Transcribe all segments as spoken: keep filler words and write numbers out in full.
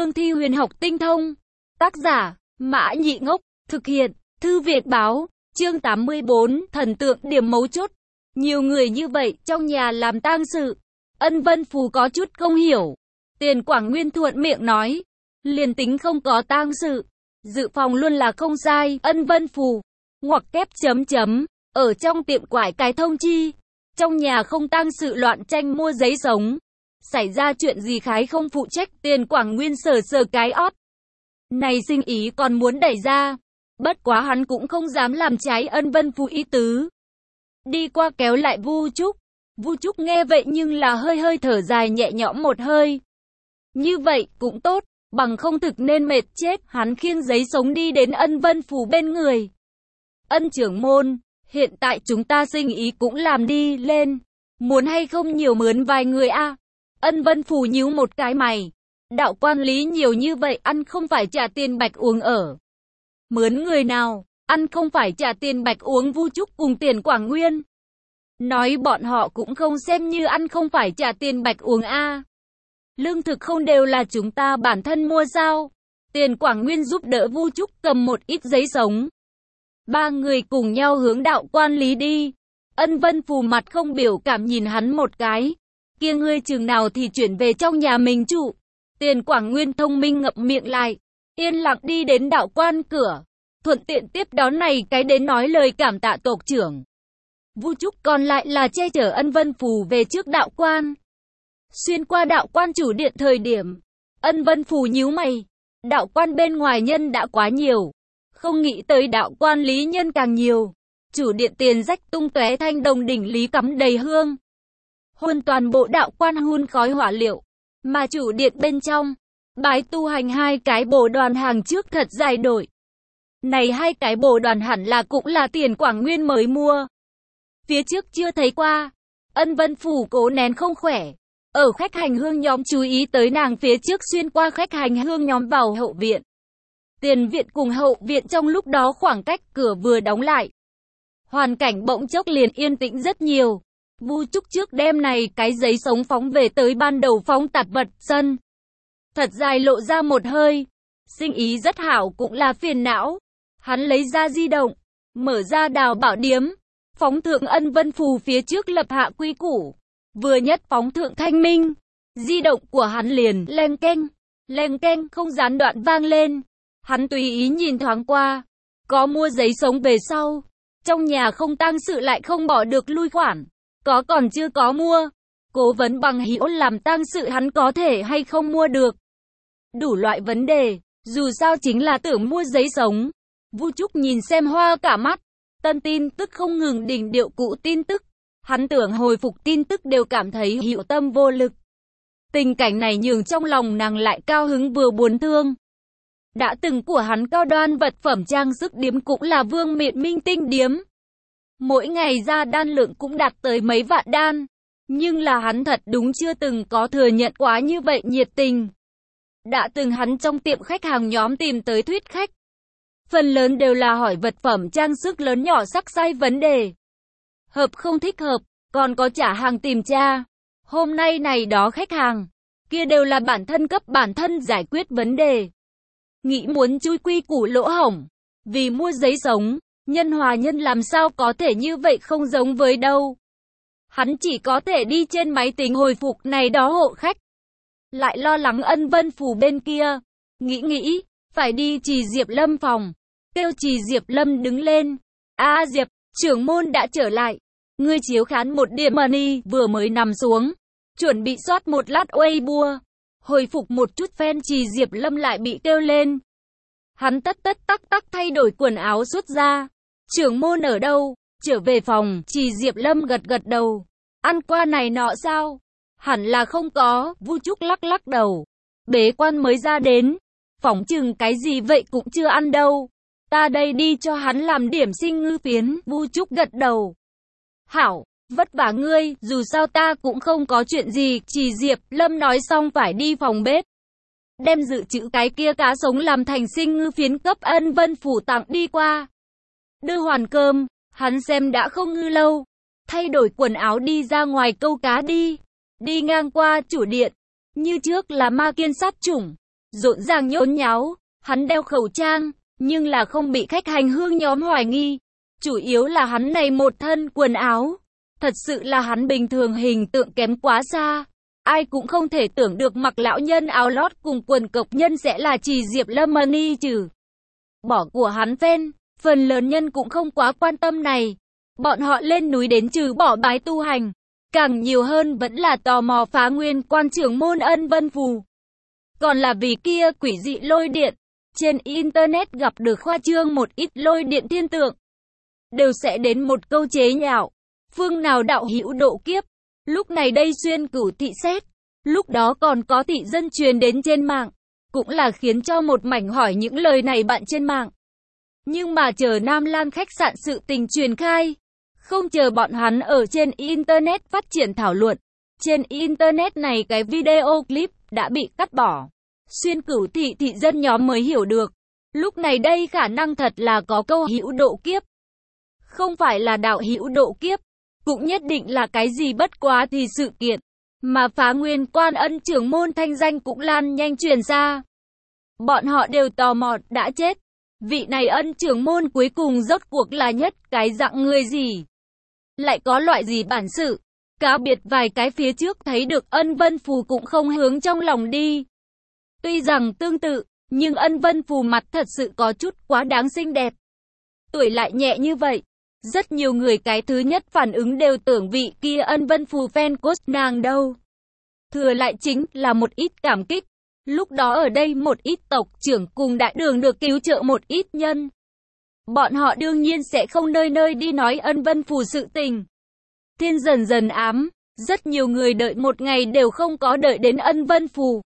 cương thi huyền học tinh thông. Tác giả, Mã Nhị Ngốc, thực hiện, Thư Việt Báo, chương tám mươi bốn, thần tượng điểm mấu chốt. Nhiều người như vậy trong nhà làm tang sự. Ân Vân Phù có chút không hiểu. Tiền Quảng Nguyên thuận miệng nói, liền tính không có tang sự, dự phòng luôn là không sai. Ân Vân Phù, ngoặc kép chấm chấm, ở trong tiệm quải cái thông chi. Trong nhà không tang sự loạn tranh mua giấy sống. Xảy ra chuyện gì khái không phụ trách. Tiền Quảng Nguyên sờ sờ cái ót. Này sinh ý còn muốn đẩy ra. Bất quá hắn cũng không dám làm trái Ân Vân Phù ý tứ. Đi qua kéo lại Vu Trúc. Vu Trúc nghe vậy nhưng là hơi hơi thở dài nhẹ nhõm một hơi. Như vậy cũng tốt, bằng không thực nên mệt chết. Hắn khiêng giấy sống đi đến Ân Vân Phù bên người. Ân trưởng môn, hiện tại chúng ta sinh ý cũng làm đi lên. Muốn hay không nhiều mướn vài người a? À? Ân Vân Phù nhíu một cái mày. Đạo quan lý nhiều như vậy ăn không phải trả tiền bạch uống ở. Mướn người nào, ăn không phải trả tiền bạch uống. Vu Trúc cùng Tiền Quảng Nguyên nói bọn họ cũng không xem như ăn không phải trả tiền bạch uống a. À. Lương thực không đều là chúng ta bản thân mua sao? Tiền Quảng Nguyên giúp đỡ Vu Trúc cầm một ít giấy sống. Ba người cùng nhau hướng đạo quan lý đi. Ân Vân Phù mặt không biểu cảm nhìn hắn một cái. Kia ngươi chừng nào thì chuyển về trong nhà mình trụ. Tiền Quảng Nguyên thông minh ngậm miệng lại, yên lặng đi đến đạo quan cửa, thuận tiện tiếp đón này cái đến nói lời cảm tạ tộc trưởng. Vu Trúc còn lại là che chở Ân Vân Phù về trước đạo quan. Xuyên qua đạo quan chủ điện thời điểm, Ân Vân Phù nhíu mày, đạo quan bên ngoài nhân đã quá nhiều, không nghĩ tới đạo quan lý nhân càng nhiều. Chủ điện tiền rách tung tóe, thanh đồng đỉnh lý cắm đầy hương. Hôn toàn bộ đạo quan hun khói hỏa liệu. Mà chủ điện bên trong, bái tu hành hai cái bồ đoàn hàng trước thật dài đổi. Này hai cái bồ đoàn hẳn là cũng là Tiền Quảng Nguyên mới mua. Phía trước chưa thấy qua. Ân Vân Phù cố nén không khỏe. Ở khách hành hương nhóm chú ý tới nàng phía trước xuyên qua khách hành hương nhóm vào hậu viện. Tiền viện cùng hậu viện trong lúc đó khoảng cách cửa vừa đóng lại. Hoàn cảnh bỗng chốc liền yên tĩnh rất nhiều. Vu Trúc trước đêm này cái giấy sống phóng về tới ban đầu phóng tạp vật sân. Thật dài lộ ra một hơi. Sinh ý rất hảo cũng là phiền não. Hắn lấy ra di động, mở ra đào bảo điếm. Phóng thượng Ân Vân Phù phía trước lập hạ quy củ. Vừa nhất phóng thượng thanh minh. Di động của hắn liền leng keng, leng keng không gián đoạn vang lên. Hắn tùy ý nhìn thoáng qua. Có mua giấy sống về sau. Trong nhà không tang sự lại không bỏ được lui khoản. Có còn chưa có mua. Cố vấn bằng hữu làm tang sự hắn có thể hay không mua được. Đủ loại vấn đề. Dù sao chính là tưởng mua giấy sống. Vu Trúc nhìn xem hoa cả mắt. Tân tin tức không ngừng đỉnh điệu cũ tin tức. Hắn tưởng hồi phục tin tức đều cảm thấy hữu tâm vô lực. Tình cảnh này nhường trong lòng nàng lại cao hứng vừa buồn thương. Đã từng của hắn cao đoan vật phẩm trang sức điếm cũng là Vương Miện Minh Tinh điếm. Mỗi ngày ra đan lượng cũng đạt tới mấy vạn đan. Nhưng là hắn thật đúng chưa từng có thừa nhận quá như vậy nhiệt tình. Đã từng hắn trong tiệm khách hàng nhóm tìm tới thuyết khách. Phần lớn đều là hỏi vật phẩm trang sức lớn nhỏ sắc sai vấn đề. Hợp không thích hợp, còn có trả hàng tìm tra. Hôm nay này đó khách hàng, kia đều là bản thân cấp bản thân giải quyết vấn đề. Nghĩ muốn chui quy củ lỗ hổng, vì mua giấy sống. Nhân hòa nhân làm sao có thể như vậy không giống với đâu. Hắn chỉ có thể đi trên máy tính hồi phục này đó hộ khách. Lại lo lắng Ân Vân Phù bên kia. Nghĩ nghĩ, phải đi Trì Diệp Lâm phòng. Kêu Trì Diệp Lâm đứng lên. A Diệp, trưởng môn đã trở lại. Ngươi chiếu khán một điểm money vừa mới nằm xuống. Chuẩn bị soát một lát Weibo. Hồi phục một chút phen Trì Diệp Lâm lại bị kêu lên. Hắn tất tất tắc tắc thay đổi quần áo xuất ra. Trưởng môn ở đâu? Trở về phòng, Trì Diệp Lâm gật gật đầu. Ăn qua này nọ sao? Hẳn là không có. Vu Trúc lắc lắc đầu. Bế quan mới ra đến. Phỏng chừng cái gì vậy cũng chưa ăn đâu. Ta đây đi cho hắn làm điểm sinh ngư phiến. Vu Trúc gật đầu. Hảo, vất vả ngươi, dù sao ta cũng không có chuyện gì. Trì Diệp Lâm nói xong phải đi phòng bếp. Đem dự trữ cái kia cá sống làm thành sinh ngư phiến cấp Ân Vân Phù tặng đi qua. Đưa hoàn cơm, hắn xem đã không ngư lâu. Thay đổi quần áo đi ra ngoài câu cá đi. Đi ngang qua chủ điện. Như trước là ma kiên sát chủng. rộn ràng nhốn nháo. Hắn đeo khẩu trang, nhưng là không bị khách hành hương nhóm hoài nghi. Chủ yếu là hắn này một thân quần áo. Thật sự là hắn bình thường hình tượng kém quá xa. Ai cũng không thể tưởng được mặc lão nhân áo lót cùng quần cộc nhân sẽ là Trì Diệp Lâm Mani trừ bỏ của hắn fan. Phần lớn nhân cũng không quá quan tâm này. Bọn họ lên núi đến trừ bỏ bái tu hành. Càng nhiều hơn vẫn là tò mò phá nguyên quan trưởng môn Ân Vân Phù. Còn là vì kia quỷ dị lôi điện. Trên Internet gặp được khoa trương một ít lôi điện thiên tượng. Đều sẽ đến một câu chế nhạo. Phương nào đạo hữu độ kiếp. Lúc này đây xuyên cửu thị xét. Lúc đó còn có thị dân truyền đến trên mạng. Cũng là khiến cho một mảnh hỏi những lời này bạn trên mạng. Nhưng mà chờ Nam Lan khách sạn sự tình truyền khai. Không chờ bọn hắn ở trên Internet phát triển thảo luận. Trên Internet này cái video clip đã bị cắt bỏ. Xuyên cửu thị thị dân nhóm mới hiểu được. Lúc này đây khả năng thật là có câu hữu độ kiếp. Không phải là đạo hữu độ kiếp. Cũng nhất định là cái gì bất quá thì sự kiện. Mà phá nguyên quan Ân trưởng môn thanh danh cũng lan nhanh truyền ra. Bọn họ đều tò mò đã chết. Vị này Ân trưởng môn cuối cùng rốt cuộc là nhất cái dạng người gì? Lại có loại gì bản sự? Cá biệt vài cái phía trước thấy được Ân Vân Phù cũng không hướng trong lòng đi. Tuy rằng tương tự, nhưng Ân Vân Phù mặt thật sự có chút quá đáng xinh đẹp. Tuổi lại nhẹ như vậy. Rất nhiều người cái thứ nhất phản ứng đều tưởng vị kia Ân Vân Phù fan cốt nàng đâu. Thừa lại chính là một ít cảm kích. Lúc đó ở đây một ít tộc trưởng cùng đại đường được cứu trợ một ít nhân. Bọn họ đương nhiên sẽ không nơi nơi đi nói Ân Vân Phù sự tình. Thiên dần dần ám, rất nhiều người đợi một ngày đều không có đợi đến Ân Vân Phù.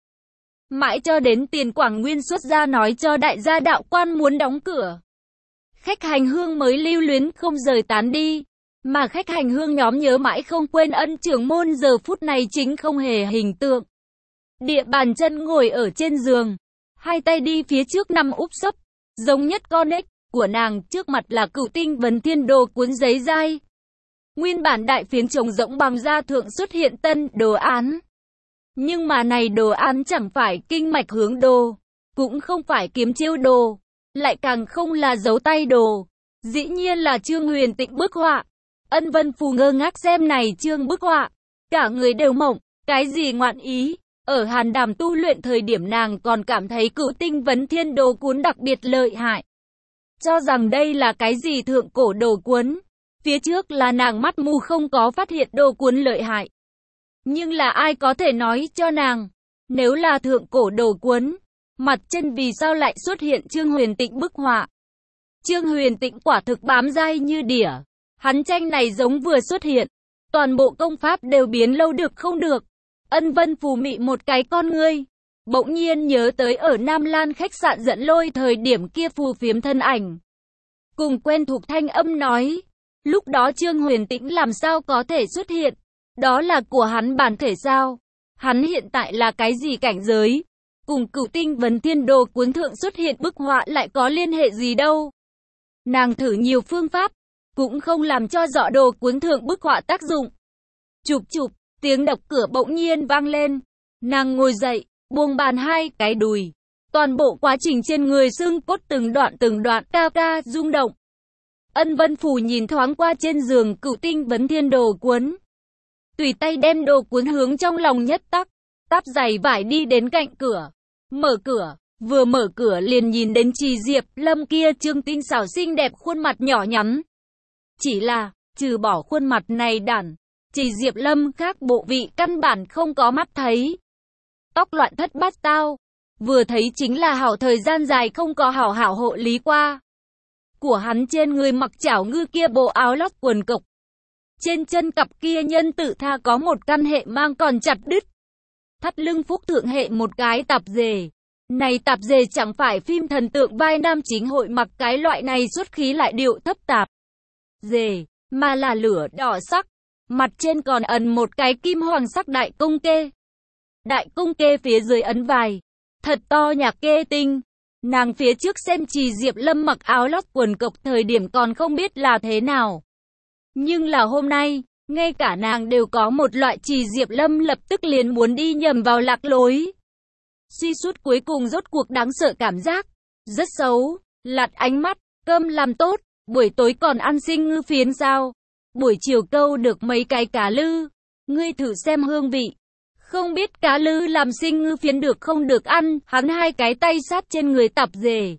Mãi cho đến Tiền Quảng Nguyên xuất ra nói cho đại gia đạo quan muốn đóng cửa. Khách hành hương mới lưu luyến không rời tán đi. Mà khách hành hương nhóm nhớ mãi không quên Ân trưởng môn giờ phút này chính không hề hình tượng. Địa bàn chân ngồi ở trên giường. Hai tay đi phía trước nằm úp sấp. Giống nhất con ếch của nàng trước mặt là Cửu Tinh Vấn Thiên Đồ cuốn giấy dai. Nguyên bản đại phiến trồng rỗng bằng da thượng xuất hiện tân đồ án. Nhưng mà này đồ án chẳng phải kinh mạch hướng đồ. Cũng không phải kiếm chiêu đồ. Lại càng không là dấu tay đồ. Dĩ nhiên là Trương Huyền Tịnh bức họa. Ân Vân Phù ngơ ngác xem này chương bức họa. Cả người đều mộng. Cái gì ngoạn ý. Ở hàn đàm tu luyện thời điểm nàng còn cảm thấy Cửu Tinh Vấn Thiên Đồ cuốn đặc biệt lợi hại. Cho rằng đây là cái gì thượng cổ đồ cuốn. Phía trước là nàng mắt mù không có phát hiện đồ cuốn lợi hại. Nhưng là ai có thể nói cho nàng. Nếu là thượng cổ đồ cuốn. Mặt chân vì sao lại xuất hiện Trương Huyền Tịnh bức họa. Trương Huyền Tịnh quả thực bám dai như đỉa. Hắn tranh này giống vừa xuất hiện. Toàn bộ công pháp đều biến lâu được không được. Ân Vân Phù mị một cái con ngươi. Bỗng nhiên nhớ tới ở Nam Lan khách sạn dẫn lôi thời điểm kia phù phiếm thân ảnh. Cùng quen thuộc thanh âm nói. Lúc đó Trương Huyền Tĩnh làm sao có thể xuất hiện. Đó là của hắn bản thể sao. Hắn hiện tại là cái gì cảnh giới. Cùng Cửu Tinh Vấn Thiên Đồ cuốn thượng xuất hiện bức họa lại có liên hệ gì đâu. Nàng thử nhiều phương pháp. Cũng không làm cho dọ đồ cuốn thượng bức họa tác dụng. Chụp chụp. Tiếng đập cửa bỗng nhiên vang lên. Nàng ngồi dậy, buông bàn hai cái đùi. Toàn bộ quá trình trên người xương cốt từng đoạn từng đoạn ca ca rung động. Ân Vân Phù nhìn thoáng qua trên giường Cửu Tinh Vấn Thiên Đồ cuốn. Tùy tay đem đồ cuốn hướng trong lòng nhất tắc. Táp giày vải đi đến cạnh cửa. Mở cửa, vừa mở cửa liền nhìn đến Trì Diệp Lâm kia trương tinh xảo xinh đẹp khuôn mặt nhỏ nhắn. Chỉ là, trừ bỏ khuôn mặt này đản. Trì Diệp Lâm khác bộ vị căn bản không có mắt thấy. Tóc loạn thất bát tao. Vừa thấy chính là hảo thời gian dài không có hảo hảo hộ lý qua. Của hắn trên người mặc chảo ngư kia bộ áo lót quần cộc. Trên chân cặp kia nhân tự tha có một căn hệ mang còn chặt đứt. Thắt lưng phúc thượng hệ một cái tạp dề. Này tạp dề chẳng phải phim thần tượng vai nam chính hội mặc cái loại này xuất khí lại điệu thấp tạp dề, mà là lửa đỏ sắc. Mặt trên còn ẩn một cái kim hoàng sắc đại công kê. Đại công kê phía dưới ấn vài. Thật to nhạc kê tinh. Nàng phía trước xem Trì Diệp Lâm mặc áo lót quần cộc thời điểm còn không biết là thế nào. Nhưng là hôm nay, ngay cả nàng đều có một loại Trì Diệp Lâm lập tức liền muốn đi nhầm vào lạc lối. Suy sút cuối cùng rốt cuộc đáng sợ cảm giác. Rất xấu, lạt ánh mắt, cơm làm tốt, buổi tối còn ăn sinh ngư phiến sao? Buổi chiều câu được mấy cái cá lư, ngươi thử xem hương vị. Không biết cá lư làm sinh ngư phiến được không được ăn, hắn hai cái tay sát trên người tập dề.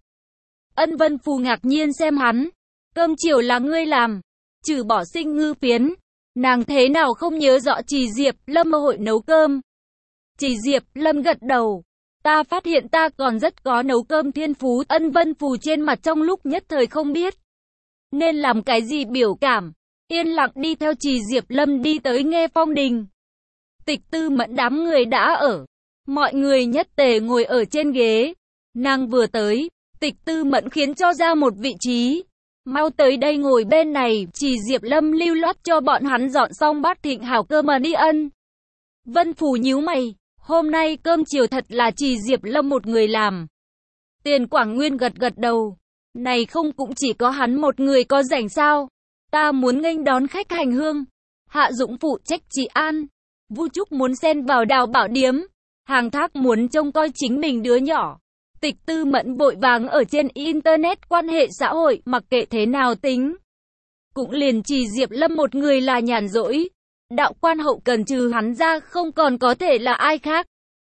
Ân Vân Phù ngạc nhiên xem hắn. Cơm chiều là ngươi làm, trừ bỏ sinh ngư phiến. Nàng thế nào không nhớ rõ Trì Diệp Lâm hội nấu cơm. Trì Diệp Lâm gật đầu. Ta phát hiện ta còn rất có nấu cơm thiên phú. Ân Vân Phù trên mặt trong lúc nhất thời không biết nên làm cái gì biểu cảm. Yên lặng đi theo Trì Diệp Lâm đi tới Nghe Phong Đình. Tịch Tư Mẫn đám người đã ở. Mọi người nhất tề ngồi ở trên ghế. Nàng vừa tới, Tịch Tư Mẫn khiến cho ra một vị trí. Mau tới đây ngồi bên này. Trì Diệp Lâm lưu loát cho bọn hắn dọn xong bát thịnh hảo cơm mà đi ăn. Vân Phù nhíu mày. Hôm nay cơm chiều thật là Trì Diệp Lâm một người làm. Tiền Quảng Nguyên gật gật đầu. Này không cũng chỉ có hắn một người có rảnh sao? Ta muốn nghênh đón khách hành hương. Hạ Dũng phụ trách trị an. Vu Trúc muốn xen vào đào bảo điếm. Hàng Thác muốn trông coi chính mình đứa nhỏ. Tịch Tư Mẫn vội vàng ở trên internet quan hệ xã hội, mặc kệ thế nào tính. Cũng liền Trì Diệp Lâm một người là nhàn rỗi. Đạo quan hậu cần trừ hắn ra không còn có thể là ai khác.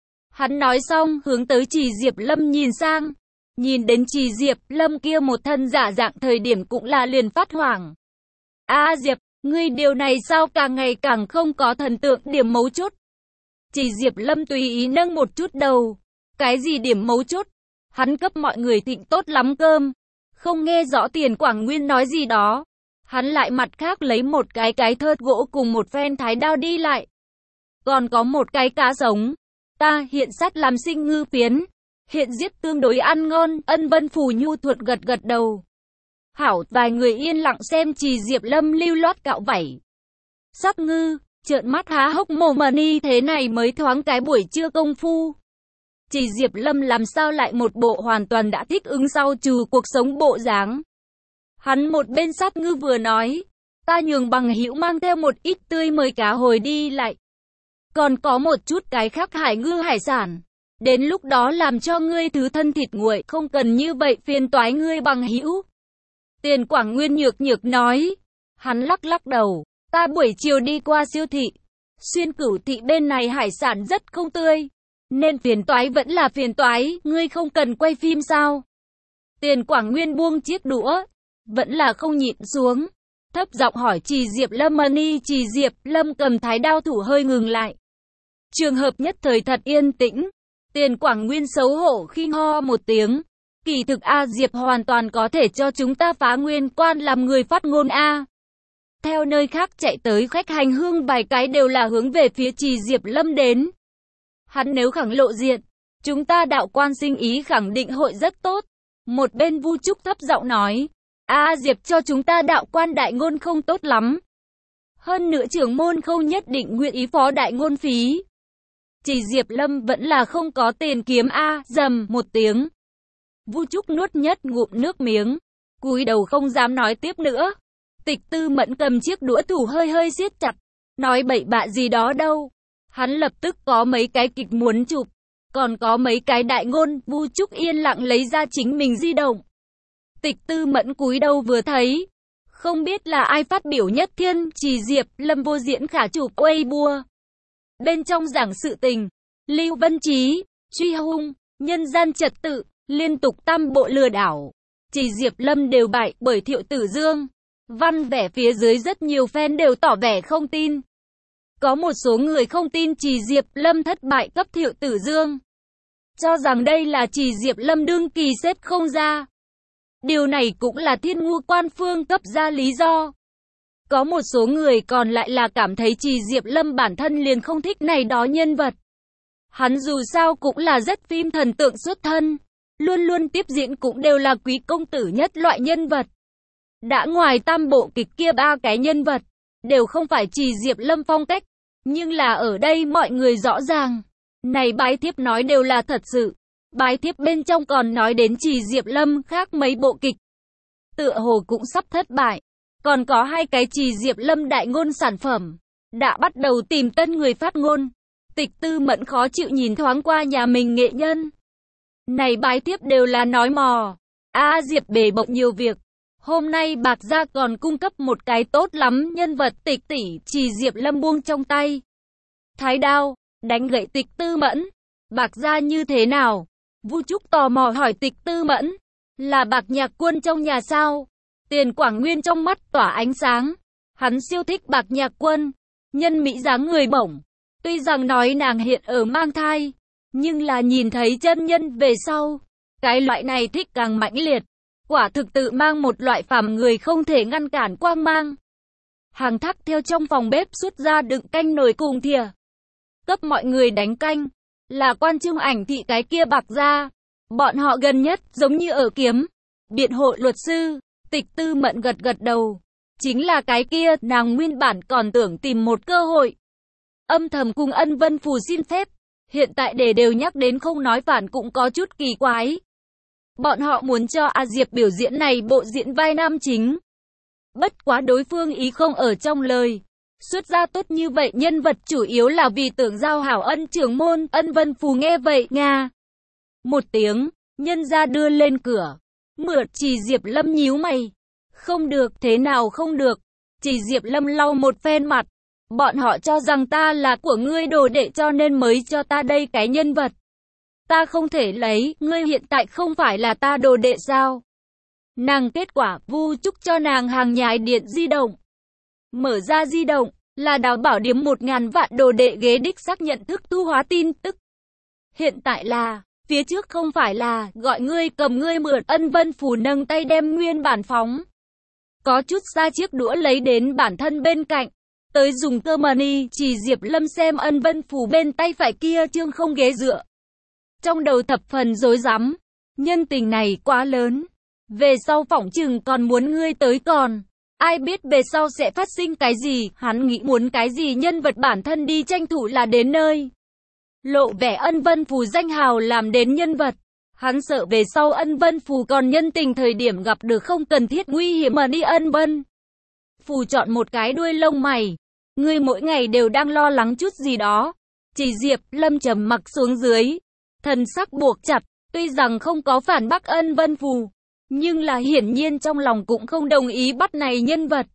Hắn nói xong hướng tới Trì Diệp Lâm nhìn sang. Nhìn đến Trì Diệp Lâm kia một thân giả dạng thời điểm cũng là liền phát hoảng. A Diệp, ngươi điều này sao càng ngày càng không có thần tượng điểm mấu chốt. Trì Diệp Lâm tùy ý nâng một chút đầu. Cái gì điểm mấu chốt? Hắn cấp mọi người thịnh tốt lắm cơm. Không nghe rõ Tiền Quảng Nguyên nói gì đó. Hắn lại mặt khác lấy một cái cái thớt gỗ cùng một phen thái đao đi lại. Còn có một cái cá sống. Ta hiện sát làm sinh ngư phiến. Hiện giết tương đối ăn ngon. Ân Vân Phù nhu thuận gật gật đầu. Hảo, vài người yên lặng xem Trì Diệp Lâm lưu loát cạo vảy. Sắc ngư, trợn mắt há hốc mồm mà ni thế này mới thoáng cái buổi trưa công phu. Trì Diệp Lâm làm sao lại một bộ hoàn toàn đã thích ứng sau trừ cuộc sống bộ dáng. Hắn một bên sát ngư vừa nói, ta nhường bằng hữu mang theo một ít tươi mới cá hồi đi lại. Còn có một chút cái khác hải ngư hải sản. Đến lúc đó làm cho ngươi thứ thân thịt nguội, không cần như vậy phiền toái ngươi bằng hữu. Tiền Quảng Nguyên nhược nhược nói. Hắn lắc lắc đầu, ta buổi chiều đi qua siêu thị. Xuyên Cửu thị bên này hải sản rất không tươi. Nên phiền toái vẫn là phiền toái, ngươi không cần quay phim sao? Tiền Quảng Nguyên buông chiếc đũa, vẫn là không nhịn xuống. Thấp giọng hỏi Trì Diệp Lâm Mani. Trì Diệp Lâm cầm thái đao thủ hơi ngừng lại. Trường hợp nhất thời thật yên tĩnh. Tiền Quảng Nguyên xấu hổ khi ho một tiếng. Kỳ thực A Diệp hoàn toàn có thể cho chúng ta phá nguyên quan làm người phát ngôn A. Theo nơi khác chạy tới khách hành hương vài cái đều là hướng về phía Trì Diệp Lâm đến. Hắn nếu khẳng lộ diện, chúng ta đạo quan sinh ý khẳng định hội rất tốt. Một bên Vu Trúc thấp giọng nói, A Diệp cho chúng ta đạo quan đại ngôn không tốt lắm. Hơn nữa trưởng môn không nhất định nguyện ý phó đại ngôn phí. Trì Diệp Lâm vẫn là không có tiền kiếm A, dầm một tiếng. Vu Trúc nuốt nhất ngụm nước miếng, cúi đầu không dám nói tiếp nữa. Tịch Tư Mẫn cầm chiếc đũa thủ hơi hơi siết chặt, nói bậy bạ gì đó đâu. Hắn lập tức có mấy cái kịch muốn chụp, còn có mấy cái đại ngôn. Vu Trúc yên lặng lấy ra chính mình di động. Tịch Tư Mẫn cúi đầu vừa thấy, không biết là ai phát biểu nhất thiên. Trì Diệp Lâm vô diễn khả chụp Weibo. Bên trong giảng sự tình, Lưu Vân Trí, truy hung, nhân gian trật tự, liên tục tam bộ lừa đảo. Trì Diệp Lâm đều bại bởi Thiệu Tử Dương. Văn vẻ phía dưới rất nhiều fan đều tỏ vẻ không tin. Có một số người không tin Trì Diệp Lâm thất bại cấp Thiệu Tử Dương, cho rằng đây là Trì Diệp Lâm đương kỳ xếp không ra. Điều này cũng là Thiên Ngu Quan phương cấp ra lý do. Có một số người còn lại là cảm thấy Trì Diệp Lâm bản thân liền không thích này đó nhân vật. Hắn dù sao cũng là rất phim thần tượng xuất thân, luôn luôn tiếp diễn cũng đều là quý công tử nhất loại nhân vật. Đã ngoài tam bộ kịch kia ba cái nhân vật, đều không phải Trì Diệp Lâm phong cách. Nhưng là ở đây mọi người rõ ràng, này bái thiếp nói đều là thật sự. Bái thiếp bên trong còn nói đến Trì Diệp Lâm khác mấy bộ kịch, tựa hồ cũng sắp thất bại. Còn có hai cái Trì Diệp Lâm đại ngôn sản phẩm, đã bắt đầu tìm tân người phát ngôn. Tịch Tư Mẫn khó chịu nhìn thoáng qua nhà mình nghệ nhân. Này bái tiếp đều là nói mò. A Diệp bề bộn nhiều việc. Hôm nay Bạc Gia còn cung cấp một cái tốt lắm nhân vật Tịch tỷ, chỉ Diệp Lâm buông trong tay. Thái đao, đánh gậy Tịch Tư Mẫn. Bạc Gia như thế nào? Vu Trúc tò mò hỏi Tịch Tư Mẫn. Là Bạc Nhạc Quân trong nhà sao? Tiền Quảng Nguyên trong mắt tỏa ánh sáng. Hắn siêu thích Bạc Nhạc Quân. Nhân mỹ dáng người bổng. Tuy rằng nói nàng hiện ở mang thai, nhưng là nhìn thấy chân nhân về sau. Cái loại này thích càng mãnh liệt. Quả thực tự mang một loại phàm người không thể ngăn cản quang mang. Hàng Thác theo trong phòng bếp xuất ra đựng canh nồi cùng thìa. Cấp mọi người đánh canh. Là Quan Trung Ảnh thị cái kia Bạc Gia. Bọn họ gần nhất giống như ở kiếm. Biện hộ luật sư. Tịch Tư Mẫn gật gật đầu. Chính là cái kia, nàng nguyên bản còn tưởng tìm một cơ hội. Âm thầm cùng Ân Vân Phù xin phép. Hiện tại để đều nhắc đến không nói phản cũng có chút kỳ quái. Bọn họ muốn cho A Diệp biểu diễn này bộ diễn vai nam chính. Bất quá đối phương ý không ở trong lời. Xuất ra tốt như vậy nhân vật chủ yếu là vì tưởng giao hảo Ân trưởng môn. Ân Vân Phù nghe vậy nga một tiếng, nhân ra đưa lên cửa. Mượt chỉ Diệp Lâm nhíu mày. Không được, thế nào không được? Chỉ Diệp Lâm lau một phen mặt. Bọn họ cho rằng ta là của ngươi đồ đệ cho nên mới cho ta đây cái nhân vật. Ta không thể lấy, ngươi hiện tại không phải là ta đồ đệ sao? Nàng kết quả, Vu Trúc cho nàng hàng nhái điện di động. Mở ra di động, là Đào Bảo Điếm một ngàn vạn đồ đệ ghế đích xác nhận thức thu hóa tin tức. Hiện tại là, phía trước không phải là, gọi ngươi cầm ngươi mượn. Ân Vân Phù nâng tay đem nguyên bản phóng. Có chút xa chiếc đũa lấy đến bản thân bên cạnh. Tới dùng cơ money, chỉ Diệp Lâm xem Ân Vân Phù bên tay phải kia trương không ghế dựa. Trong đầu thập phần rối rắm, nhân tình này quá lớn. Về sau phỏng chừng còn muốn ngươi tới còn. Ai biết về sau sẽ phát sinh cái gì, hắn nghĩ muốn cái gì nhân vật bản thân đi tranh thủ là đến nơi. Lộ vẻ Ân Vân Phù danh hào làm đến nhân vật. Hắn sợ về sau Ân Vân Phù còn nhân tình thời điểm gặp được không cần thiết nguy hiểm mà đi. Ân Vân Phù chọn một cái đuôi lông mày. Ngươi mỗi ngày đều đang lo lắng chút gì đó. Chỉ Diệp Lâm trầm mặc xuống dưới. Thần sắc buộc chặt, tuy rằng không có phản bác Ân Vân Phù, nhưng là hiển nhiên trong lòng cũng không đồng ý bắt này nhân vật.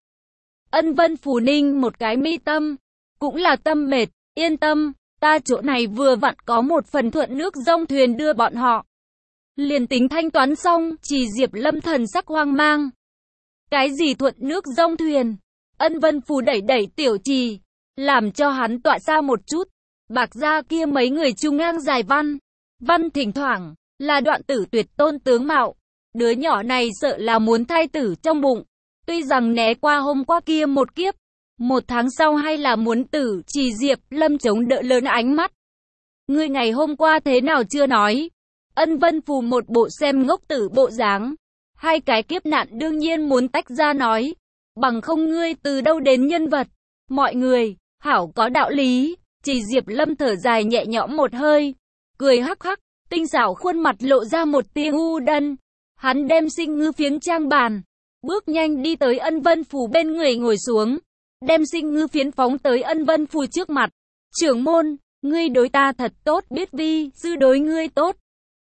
Ân Vân Phù ninh một cái mi tâm, cũng là tâm mệt, yên tâm, ta chỗ này vừa vặn có một phần thuận nước dong thuyền đưa bọn họ. Liền tính thanh toán xong, chỉ Diệp Lâm thần sắc hoang mang. Cái gì thuận nước dong thuyền? Ân Vân Phù đẩy đẩy Tiểu Trì, làm cho hắn tọa xa một chút. Bạc Gia kia mấy người trung ngang dài văn. Văn thỉnh thoảng, là Đoạn Tử Tuyệt tôn tướng mạo. Đứa nhỏ này sợ là muốn thai tử trong bụng. Tuy rằng né qua hôm qua kia một kiếp, một tháng sau hay là muốn tử. Chỉ Diệp Lâm chống đỡ lớn ánh mắt. Ngươi ngày hôm qua thế nào chưa nói? Ân Vân Phù một bộ xem ngốc tử bộ dáng. Hai cái kiếp nạn đương nhiên muốn tách ra nói. Bằng không ngươi từ đâu đến nhân vật. Mọi người, hảo có đạo lý. Chỉ Diệp Lâm thở dài nhẹ nhõm một hơi. Cười hắc hắc, tinh xảo khuôn mặt lộ ra một tia u đân. Hắn đem sinh ngư phiến trang bàn. Bước nhanh đi tới Ân Vân Phù bên người ngồi xuống. Đem sinh ngư phiến phóng tới Ân Vân Phù trước mặt. Trưởng môn, ngươi đối ta thật tốt, biết vi sư đối ngươi tốt.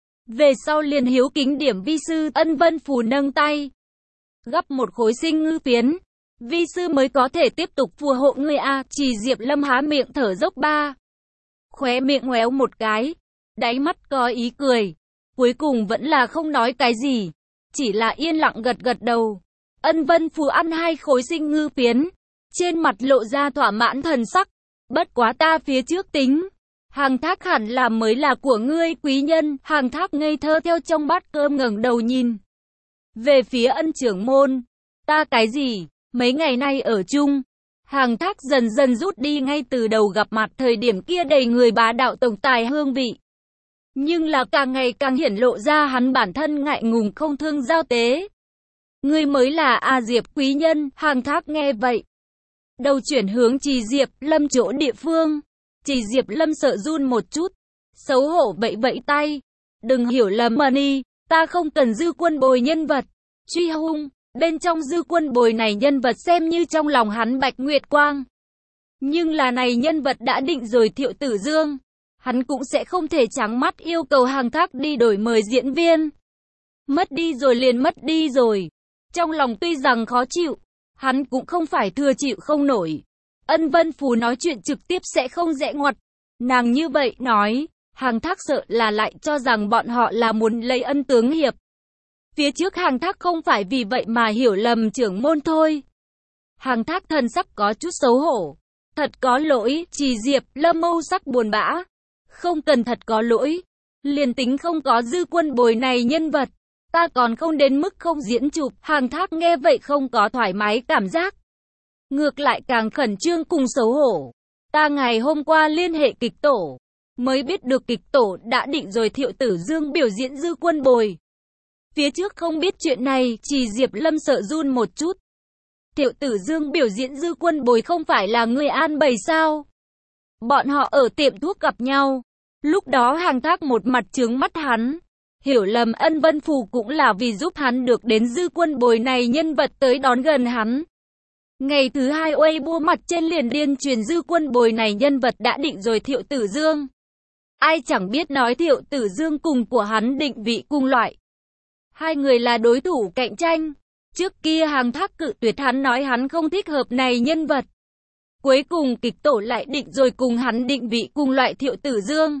Về sau liền hiếu kính điểm vi sư. Ân Vân Phù nâng tay. Gắp một khối sinh ngư phiến. Vi sư mới có thể tiếp tục phù hộ ngươi a. Chỉ Diệp Lâm há miệng thở dốc ba. Khóe miệng ngoéo một cái. Đáy mắt có ý cười. Cuối cùng vẫn là không nói cái gì. Chỉ là yên lặng gật gật đầu. Ân Vân Phù ăn hai khối sinh ngư phiến. Trên mặt lộ ra thỏa mãn thần sắc. Bất quá ta phía trước tính. Hàng Thác hẳn là mới là của ngươi quý nhân. Hàng Thác ngây thơ theo trong bát cơm ngẩng đầu nhìn. Về phía Ân trưởng môn. Ta cái gì? Mấy ngày nay ở chung. Hàng Thác dần dần rút đi ngay từ đầu gặp mặt thời điểm kia đầy người bá đạo tổng tài hương vị. Nhưng là càng ngày càng hiển lộ ra hắn bản thân ngại ngùng không thương giao tế. Ngươi mới là A Diệp quý nhân. Hàng Thác nghe vậy. Đầu chuyển hướng Chỉ Diệp Lâm chỗ địa phương. Chỉ Diệp Lâm sợ run một chút. Xấu hổ vẫy vẫy tay. Đừng hiểu lầm Money. Ta không cần dư quân bồi nhân vật. Truy hung. Bên trong dư quân bồi này nhân vật xem như trong lòng hắn Bạch Nguyệt Quang. Nhưng là này nhân vật đã định rồi Thiệu Tử Dương. Hắn cũng sẽ không thể trắng mắt yêu cầu Hàng Thác đi đổi mời diễn viên. Mất đi rồi liền mất đi rồi. Trong lòng tuy rằng khó chịu, hắn cũng không phải thừa chịu không nổi. Ân Vân Phù nói chuyện trực tiếp sẽ không dễ ngoặt. Nàng như vậy nói, Hàng Thác sợ là lại cho rằng bọn họ là muốn lấy ân tướng hiệp. Phía trước Hàng Thác không phải vì vậy mà hiểu lầm trưởng môn thôi. Hàng Thác thần sắc có chút xấu hổ. Thật có lỗi, Trì Diệp Lâm mâu sắc buồn bã. Không cần thật có lỗi. Liền tính không có Dư Quân Bồi này nhân vật, ta còn không đến mức không diễn chụp. Hàng Thác nghe vậy không có thoải mái cảm giác. Ngược lại càng khẩn trương cùng xấu hổ. Ta ngày hôm qua liên hệ kịch tổ, mới biết được kịch tổ đã định rồi Thiệu Tử Dương biểu diễn Dư Quân Bồi. Phía trước không biết chuyện này, Trì Diệp Lâm sợ run một chút. Thiệu Tử Dương biểu diễn Dư Quân Bồi không phải là người an bày sao? Bọn họ ở tiệm thuốc gặp nhau. Lúc đó Hàng Thác một mặt trướng mắt hắn. Hiểu lầm Ân Vân Phù cũng là vì giúp hắn được đến Dư Quân Bồi này nhân vật tới đón gần hắn. Ngày thứ hai Weibo mặt trên liền điên truyền Dư Quân Bồi này nhân vật đã định rồi Thiệu Tử Dương. Ai chẳng biết nói Thiệu Tử Dương cùng của hắn định vị cùng loại. Hai người là đối thủ cạnh tranh. Trước kia Hàng Thác cự tuyệt hắn nói hắn không thích hợp này nhân vật. Cuối cùng kịch tổ lại định rồi cùng hắn định vị cùng loại Thiệu Tử Dương.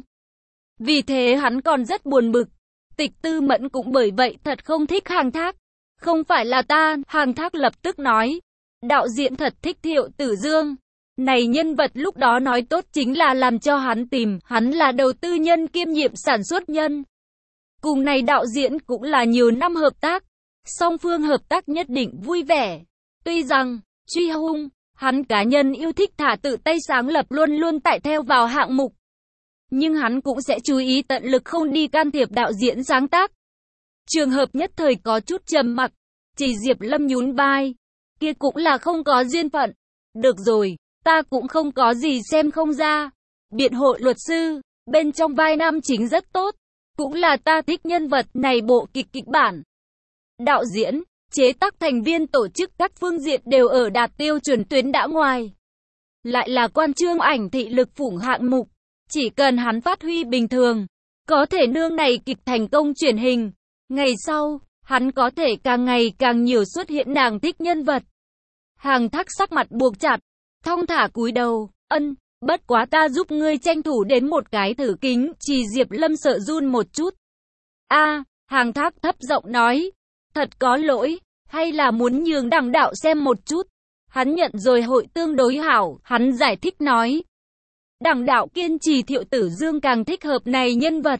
Vì thế hắn còn rất buồn bực. Tịch Tư Mẫn cũng bởi vậy thật không thích Hàng Thác. Không phải là ta, Hàng Thác lập tức nói. Đạo diễn thật thích Thiệu Tử Dương. Này nhân vật lúc đó nói tốt chính là làm cho hắn tìm, hắn là đầu tư nhân kiêm nhiệm sản xuất nhân. Cùng này đạo diễn cũng là nhiều năm hợp tác. Song phương hợp tác nhất định vui vẻ. Tuy rằng, Truy Hung, hắn cá nhân yêu thích thả tự tay sáng lập luôn luôn tại theo vào hạng mục. Nhưng hắn cũng sẽ chú ý tận lực không đi can thiệp đạo diễn sáng tác. Trường hợp nhất thời có chút trầm mặc. Chỉ Diệp Lâm nhún vai. Kia cũng là không có duyên phận. Được rồi, ta cũng không có gì xem không ra. Biện hộ luật sư, bên trong vai nam chính rất tốt. Cũng là ta thích nhân vật này bộ kịch kịch bản. Đạo diễn, chế tác thành viên tổ chức các phương diện đều ở đạt tiêu chuẩn tuyến đã ngoài. Lại là quan trương ảnh thị lực phủng hạng mục. Chỉ cần hắn phát huy bình thường, có thể nương này kịch thành công truyền hình. Ngày sau, hắn có thể càng ngày càng nhiều xuất hiện nàng thích nhân vật. Hàng Thác sắc mặt buộc chặt, thong thả cúi đầu, ân, bất quá ta giúp ngươi tranh thủ đến một cái thử kính. Trì Diệp Lâm sợ run một chút. A, à, Hàng Thác thấp giọng nói, thật có lỗi, hay là muốn nhường Đằng đạo xem một chút. Hắn nhận rồi hội tương đối hảo, hắn giải thích nói. Đằng đạo kiên trì Thiệu Tử Dương càng thích hợp này nhân vật.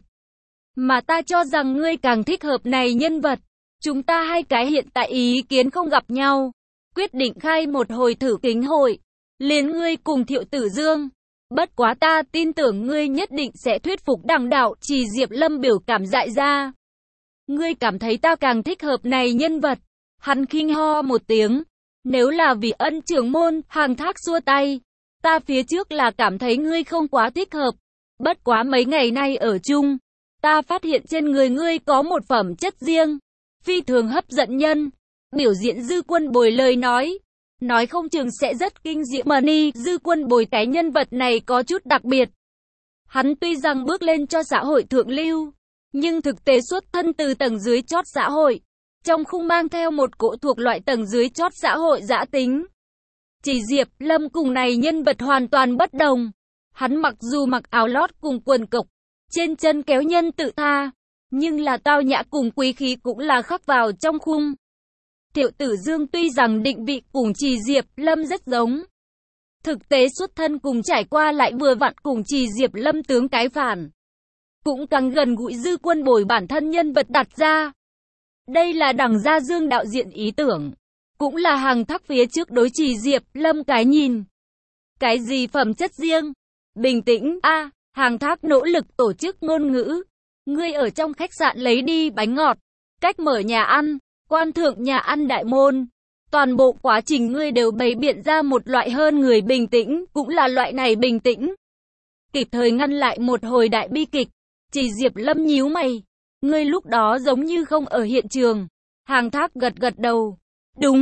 Mà ta cho rằng ngươi càng thích hợp này nhân vật. Chúng ta hai cái hiện tại ý kiến không gặp nhau. Quyết định khai một hồi thử kính hội. Liền ngươi cùng Thiệu Tử Dương. Bất quá ta tin tưởng ngươi nhất định sẽ thuyết phục Đằng đạo. Trì Diệp Lâm biểu cảm dại ra. Ngươi cảm thấy ta càng thích hợp này nhân vật. Hắn khinh ho một tiếng. Nếu là vì Ân trưởng môn, Hàng Thác xua tay. Ta phía trước là cảm thấy ngươi không quá thích hợp. Bất quá mấy ngày nay ở chung, ta phát hiện trên người ngươi có một phẩm chất riêng, phi thường hấp dẫn nhân. Biểu diễn Dư Quân Bồi lời nói, nói không chừng sẽ rất kinh diễm. Money, Dư Quân Bồi cái nhân vật này có chút đặc biệt. Hắn tuy rằng bước lên cho xã hội thượng lưu, nhưng thực tế xuất thân từ tầng dưới chót xã hội, trong khung mang theo một cỗ thuộc loại tầng dưới chót xã hội dã tính. Chỉ Diệp Lâm cùng này nhân vật hoàn toàn bất đồng. Hắn mặc dù mặc áo lót cùng quần cộc, trên chân kéo nhân tự tha, nhưng là tao nhã cùng quý khí cũng là khắc vào trong khung. Thiệu Tử Dương tuy rằng định vị cùng Trì Diệp Lâm rất giống, thực tế xuất thân cùng trải qua lại vừa vặn cùng Trì Diệp Lâm tướng cái phản. Cũng càng gần gũi Dư Quân Bồi bản thân nhân vật đặt ra. Đây là Đằng Gia Dương đạo diễn ý tưởng. Cũng là Hàng Thác phía trước đối Trì Diệp Lâm cái nhìn. Cái gì phẩm chất riêng? Bình tĩnh, a à, Hàng Thác nỗ lực tổ chức ngôn ngữ. Ngươi ở trong khách sạn lấy đi bánh ngọt, cách mở nhà ăn, quan thượng nhà ăn đại môn. Toàn bộ quá trình ngươi đều bày biện ra một loại hơn người bình tĩnh, cũng là loại này bình tĩnh. Kịp thời ngăn lại một hồi đại bi kịch. Trì Diệp Lâm nhíu mày. Ngươi lúc đó giống như không ở hiện trường. Hàng Thác gật gật đầu. Đúng,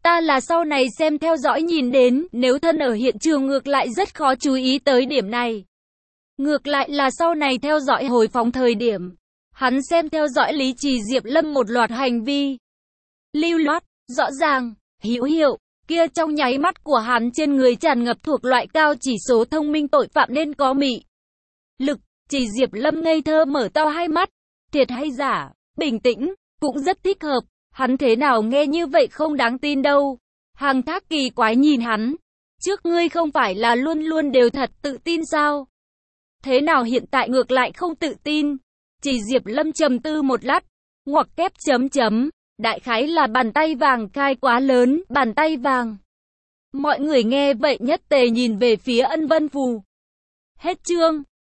Ta là sau này xem theo dõi nhìn đến, nếu thân ở hiện trường ngược lại rất khó chú ý tới điểm này. Ngược lại là sau này theo dõi hồi phóng thời điểm, hắn xem theo dõi lý trì Diệp Lâm một loạt hành vi. Lưu loát, rõ ràng, hữu hiệu, kia trong nháy mắt của hắn trên người tràn ngập thuộc loại cao chỉ số thông minh tội phạm nên có mị lực. Trì Diệp Lâm ngây thơ mở to hai mắt, thiệt hay giả, bình tĩnh, cũng rất thích hợp, hắn thế nào nghe như vậy không đáng tin đâu. Hàng Thác kỳ quái nhìn hắn, trước ngươi không phải là luôn luôn đều thật tự tin sao? Thế nào hiện tại ngược lại không tự tin? Trì Diệp Lâm trầm tư một lát, ngoặc kép chấm chấm, đại khái là bàn tay vàng khai quá lớn, bàn tay vàng. Mọi người nghe vậy nhất tề nhìn về phía Ân Vân Phù. Hết chương.